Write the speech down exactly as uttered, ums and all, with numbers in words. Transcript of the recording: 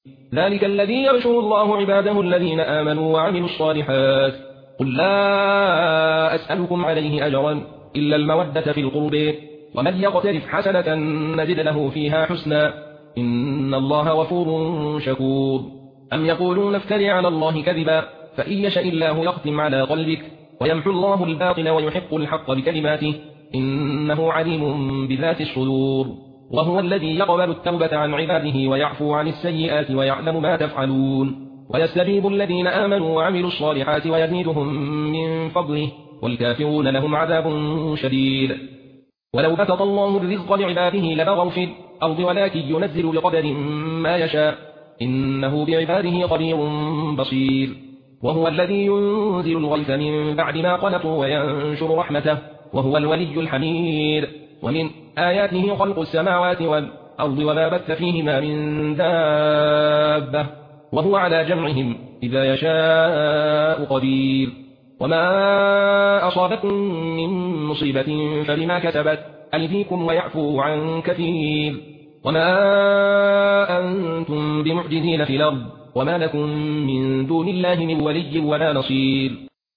ذلك الذي يبشر الله عباده الذين آمنوا وعملوا الصالحات. قل لا أسألكم عليه أجرا إلا المودة في القرب، ومن يقترف حسنة نزد له فيها حسنا، إن الله غفور شكور. أم يقولون افتري على الله كذبا، فإن يشاء الله يختم على قلبك ويمحو الله الباطل ويحق الحق بكلماته، إنه عليم بذات الصدور. وهو الذي يقبل التوبة عن عباده ويعفو عن السيئات ويعلم ما تفعلون، ويستجيب الذين آمنوا وعملوا الصالحات ويزيدهم من فضله، والكافرون لهم عذاب شديد. ولو بسط الله الرزق لعباده لبغوا في الأرض ولكن ينزل بقدر ما يشاء، إنه بعباده خبير بصير. وهو الذي ينزل الغيث من بعد ما قنطوا وينشر رحمته، وهو الولي الحميد. ومن آياته خلق السماوات والأرض وما بث فيهما من دابة، وهو على جمعهم إذا يشاء قدير. وما أصابكم من مصيبة فبما كسبت أيديكم ويعفو عن كثير. وما أنتم بمعجزين في الأرض، وما لكم من دون الله من ولي ولا نصير.